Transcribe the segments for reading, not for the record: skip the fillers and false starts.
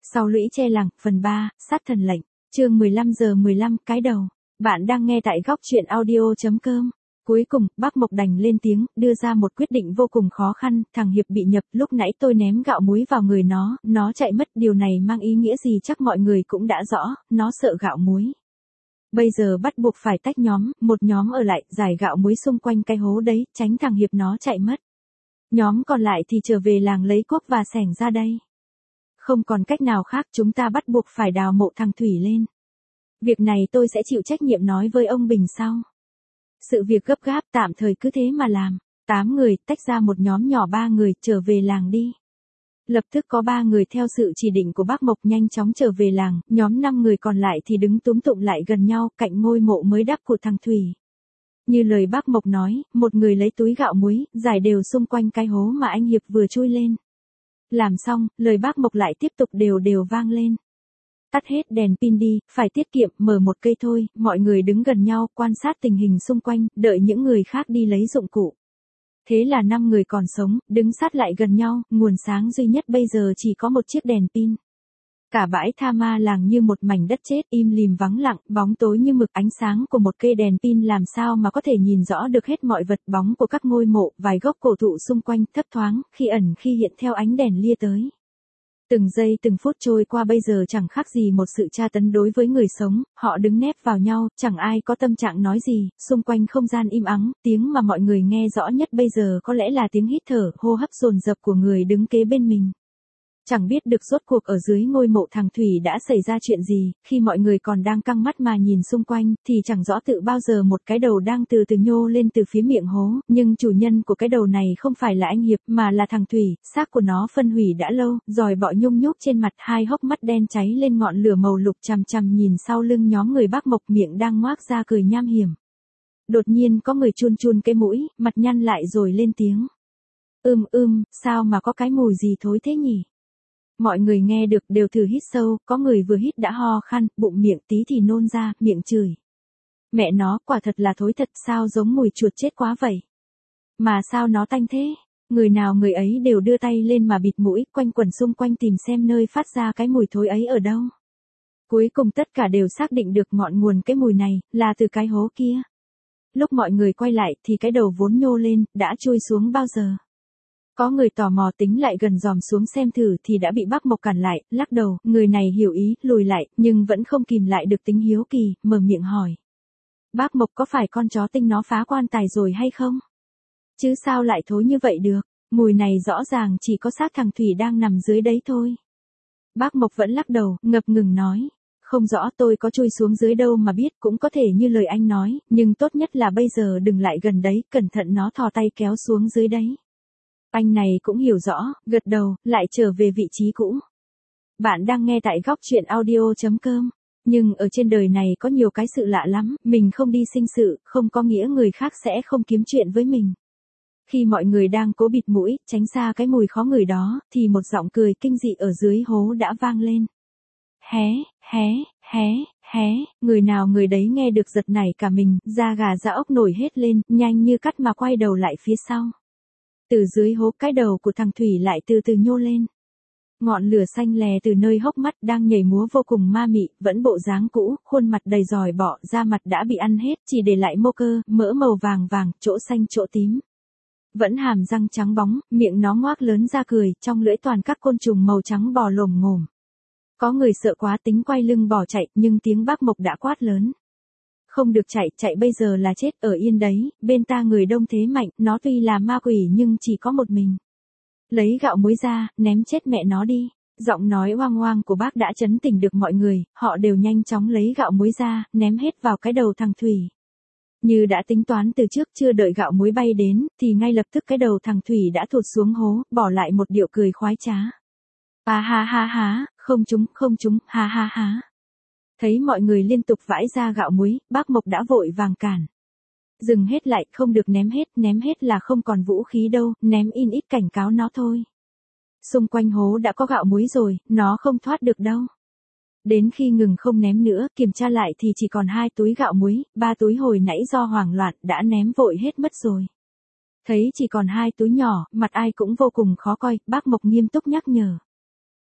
Sau lũy che làng, phần 3, sát thần lệnh, chương 15:15, cái đầu. Bạn đang nghe tại góc truyện audio.com. Cuối cùng, bác Mộc đành lên tiếng, đưa ra một quyết định vô cùng khó khăn, thằng Hiệp bị nhập, lúc nãy tôi ném gạo muối vào người nó chạy mất, điều này mang ý nghĩa gì chắc mọi người cũng đã rõ, nó sợ gạo muối. Bây giờ bắt buộc phải tách nhóm, một nhóm ở lại, rải gạo muối xung quanh cái hố đấy, tránh thằng Hiệp nó chạy mất. Nhóm còn lại thì trở về làng lấy cuốc và xẻng ra đây. Không còn cách nào khác, chúng ta bắt buộc phải đào mộ thằng Thủy lên. Việc này tôi sẽ chịu trách nhiệm nói với ông Bình sau. Sự việc gấp gáp, tạm thời cứ thế mà làm. 8 người, tách ra một nhóm nhỏ 3 người, trở về làng đi. Lập tức có 3 người theo sự chỉ định của bác Mộc nhanh chóng trở về làng, nhóm 5 người còn lại thì đứng túm tụm lại gần nhau, cạnh ngôi mộ mới đắp của thằng Thủy. Như lời bác Mộc nói, một người lấy túi gạo muối, rải đều xung quanh cái hố mà anh Hiệp vừa chui lên. Làm xong, lời bác Mộc lại tiếp tục đều vang lên. Tắt hết đèn pin đi, phải tiết kiệm, mở một cây thôi, mọi người đứng gần nhau, quan sát tình hình xung quanh, đợi những người khác đi lấy dụng cụ. Thế là 5 người còn sống, đứng sát lại gần nhau, nguồn sáng duy nhất bây giờ chỉ có một chiếc đèn pin. Cả bãi Tha Ma làng như một mảnh đất chết, im lìm vắng lặng, bóng tối như mực, ánh sáng của một cây đèn pin làm sao mà có thể nhìn rõ được hết mọi vật, bóng của các ngôi mộ, vài gốc cổ thụ xung quanh, thấp thoáng, khi ẩn khi hiện theo ánh đèn lia tới. Từng giây từng phút trôi qua bây giờ chẳng khác gì một sự tra tấn đối với người sống, họ đứng nép vào nhau, chẳng ai có tâm trạng nói gì, xung quanh không gian im ắng, tiếng mà mọi người nghe rõ nhất bây giờ có lẽ là tiếng hít thở, hô hấp dồn dập của người đứng kế bên mình. Chẳng biết được rốt cuộc ở dưới ngôi mộ thằng Thủy đã xảy ra chuyện gì, khi mọi người còn đang căng mắt mà nhìn xung quanh, thì chẳng rõ tự bao giờ một cái đầu đang từ từ nhô lên từ phía miệng hố, nhưng chủ nhân của cái đầu này không phải là anh Hiệp, mà là thằng Thủy, xác của nó phân hủy đã lâu, giòi bọ nhung nhúc trên mặt, hai hốc mắt đen cháy lên ngọn lửa màu lục, chằm chằm nhìn sau lưng nhóm người bác Mộc, miệng đang ngoác ra cười nham hiểm. Đột nhiên có người chun chun cái mũi, mặt nhăn lại rồi lên tiếng. Sao mà có cái mùi gì thối thế nhỉ? Mọi người nghe được đều thử hít sâu, có người vừa hít đã ho khan, bụng miệng tí thì nôn ra, miệng chửi. Mẹ nó, quả thật là thối thật, sao giống mùi chuột chết quá vậy? Mà sao nó tanh thế? Người nào người ấy đều đưa tay lên mà bịt mũi, quanh quẩn xung quanh tìm xem nơi phát ra cái mùi thối ấy ở đâu. Cuối cùng tất cả đều xác định được ngọn nguồn cái mùi này, là từ cái hố kia. Lúc mọi người quay lại thì cái đầu vốn nhô lên, đã chui xuống bao giờ? Có người tò mò tính lại gần dòm xuống xem thử thì đã bị bác Mộc cản lại, lắc đầu, người này hiểu ý, lùi lại, nhưng vẫn không kìm lại được tính hiếu kỳ, mở miệng hỏi. Bác Mộc, có phải con chó tinh nó phá quan tài rồi hay không? Chứ sao lại thối như vậy được, mùi này rõ ràng chỉ có xác thằng Thủy đang nằm dưới đấy thôi. Bác Mộc vẫn lắc đầu, ngập ngừng nói. Không rõ, tôi có chui xuống dưới đâu mà biết, cũng có thể như lời anh nói, nhưng tốt nhất là bây giờ đừng lại gần đấy, cẩn thận nó thò tay kéo xuống dưới đấy. Anh này cũng hiểu rõ, gật đầu, lại trở về vị trí cũ. Bạn đang nghe tại góc truyện audio.com. Nhưng ở trên đời này có nhiều cái sự lạ lắm, mình không đi sinh sự, không có nghĩa người khác sẽ không kiếm chuyện với mình. Khi mọi người đang cố bịt mũi, tránh xa cái mùi khó ngửi đó, thì một giọng cười kinh dị ở dưới hố đã vang lên. Hé, người nào người đấy nghe được giật nảy cả mình, da gà da ốc nổi hết lên, nhanh như cắt mà quay đầu lại phía sau. Từ dưới hố, cái đầu của thằng Thủy lại từ từ nhô lên. Ngọn lửa xanh lè từ nơi hốc mắt đang nhảy múa vô cùng ma mị, vẫn bộ dáng cũ, khuôn mặt đầy giòi bọ, da mặt đã bị ăn hết, chỉ để lại mô cơ, mỡ màu vàng vàng, chỗ xanh chỗ tím. Vẫn hàm răng trắng bóng, miệng nó ngoác lớn ra cười, trong lưỡi toàn các côn trùng màu trắng bò lồm ngồm. Có người sợ quá tính quay lưng bỏ chạy, nhưng tiếng bác Mộc đã quát lớn. Không được chạy bây giờ là chết, ở yên đấy, bên ta người đông thế mạnh, nó tuy là ma quỷ nhưng chỉ có một mình. Lấy gạo muối ra, ném chết mẹ nó đi. Giọng nói oang oang của bác đã trấn tỉnh được mọi người, họ đều nhanh chóng lấy gạo muối ra, ném hết vào cái đầu thằng Thủy. Như đã tính toán từ trước, chưa đợi gạo muối bay đến, thì ngay lập tức cái đầu thằng Thủy đã thụt xuống hố, bỏ lại một điệu cười khoái trá. Ha, không trúng, ha. Thấy mọi người liên tục vãi ra gạo muối, bác Mộc đã vội vàng cản. Dừng hết lại, không được ném hết là không còn vũ khí đâu, ném in ít cảnh cáo nó thôi. Xung quanh hố đã có gạo muối rồi, nó không thoát được đâu. Đến khi ngừng không ném nữa, kiểm tra lại thì chỉ còn 2 túi gạo muối, 3 túi hồi nãy do hoảng loạn đã ném vội hết mất rồi. Thấy chỉ còn 2 túi nhỏ, mặt ai cũng vô cùng khó coi, bác Mộc nghiêm túc nhắc nhở.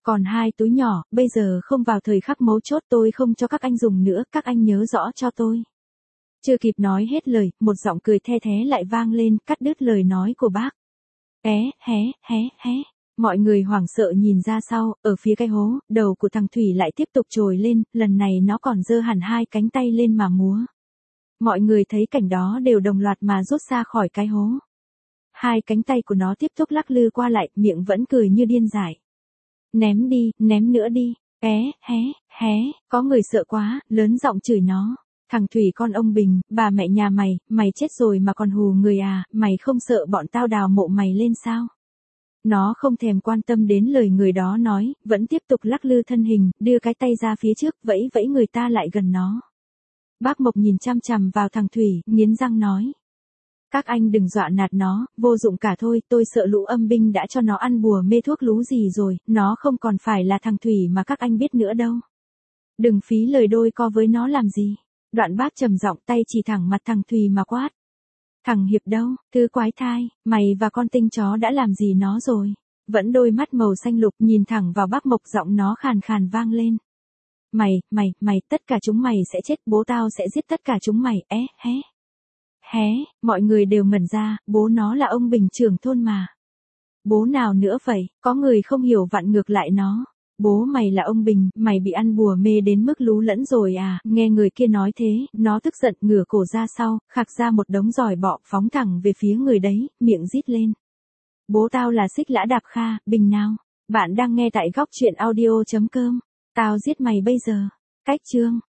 Còn 2 túi nhỏ, bây giờ không vào thời khắc mấu chốt tôi không cho các anh dùng nữa, các anh nhớ rõ cho tôi. Chưa kịp nói hết lời, một giọng cười the thé lại vang lên, cắt đứt lời nói của bác. Hé. Mọi người hoảng sợ nhìn ra sau, ở phía cái hố, đầu của thằng Thủy lại tiếp tục trồi lên, lần này nó còn giơ hẳn 2 cánh tay lên mà múa. Mọi người thấy cảnh đó đều đồng loạt mà rút ra khỏi cái hố. 2 cánh tay của nó tiếp tục lắc lư qua lại, miệng vẫn cười như điên dại. Ném đi, ném nữa đi. Hé, có người sợ quá, lớn giọng chửi nó. Thằng Thủy con ông Bình, bà mẹ nhà mày chết rồi mà còn hù người à, mày không sợ bọn tao đào mộ mày lên sao? Nó không thèm quan tâm đến lời người đó nói, vẫn tiếp tục lắc lư thân hình, đưa cái tay ra phía trước, vẫy vẫy người ta lại gần nó. Bác Mộc nhìn chăm chằm vào thằng Thủy, nghiến răng nói. Các anh đừng dọa nạt nó, vô dụng cả thôi, tôi sợ lũ âm binh đã cho nó ăn bùa mê thuốc lú gì rồi, nó không còn phải là thằng Thủy mà các anh biết nữa đâu. Đừng phí lời đôi co với nó làm gì. Đoạn bác trầm giọng tay chỉ thẳng mặt thằng Thùy mà quát. Thằng Hiệp đâu, thứ quái thai, mày và con tinh chó đã làm gì nó rồi? Vẫn đôi mắt màu xanh lục nhìn thẳng vào bác Mộc, giọng nó khàn khàn vang lên. Mày, tất cả chúng mày sẽ chết, bố tao sẽ giết tất cả chúng mày, hé, mọi người đều ngẩn ra, bố nó là ông Bình trưởng thôn mà. Bố nào nữa vậy, có người không hiểu vặn ngược lại nó. Bố mày là ông Bình, mày bị ăn bùa mê đến mức lú lẫn rồi à, nghe người kia nói thế, nó tức giận ngửa cổ ra sau, khạc ra một đống giỏi bọ phóng thẳng về phía người đấy, miệng rít lên. Bố tao là Xích Lã Đạp Kha, Bình nào? Bạn đang nghe tại góc truyện audio.com. Tao giết mày bây giờ. Cách chương.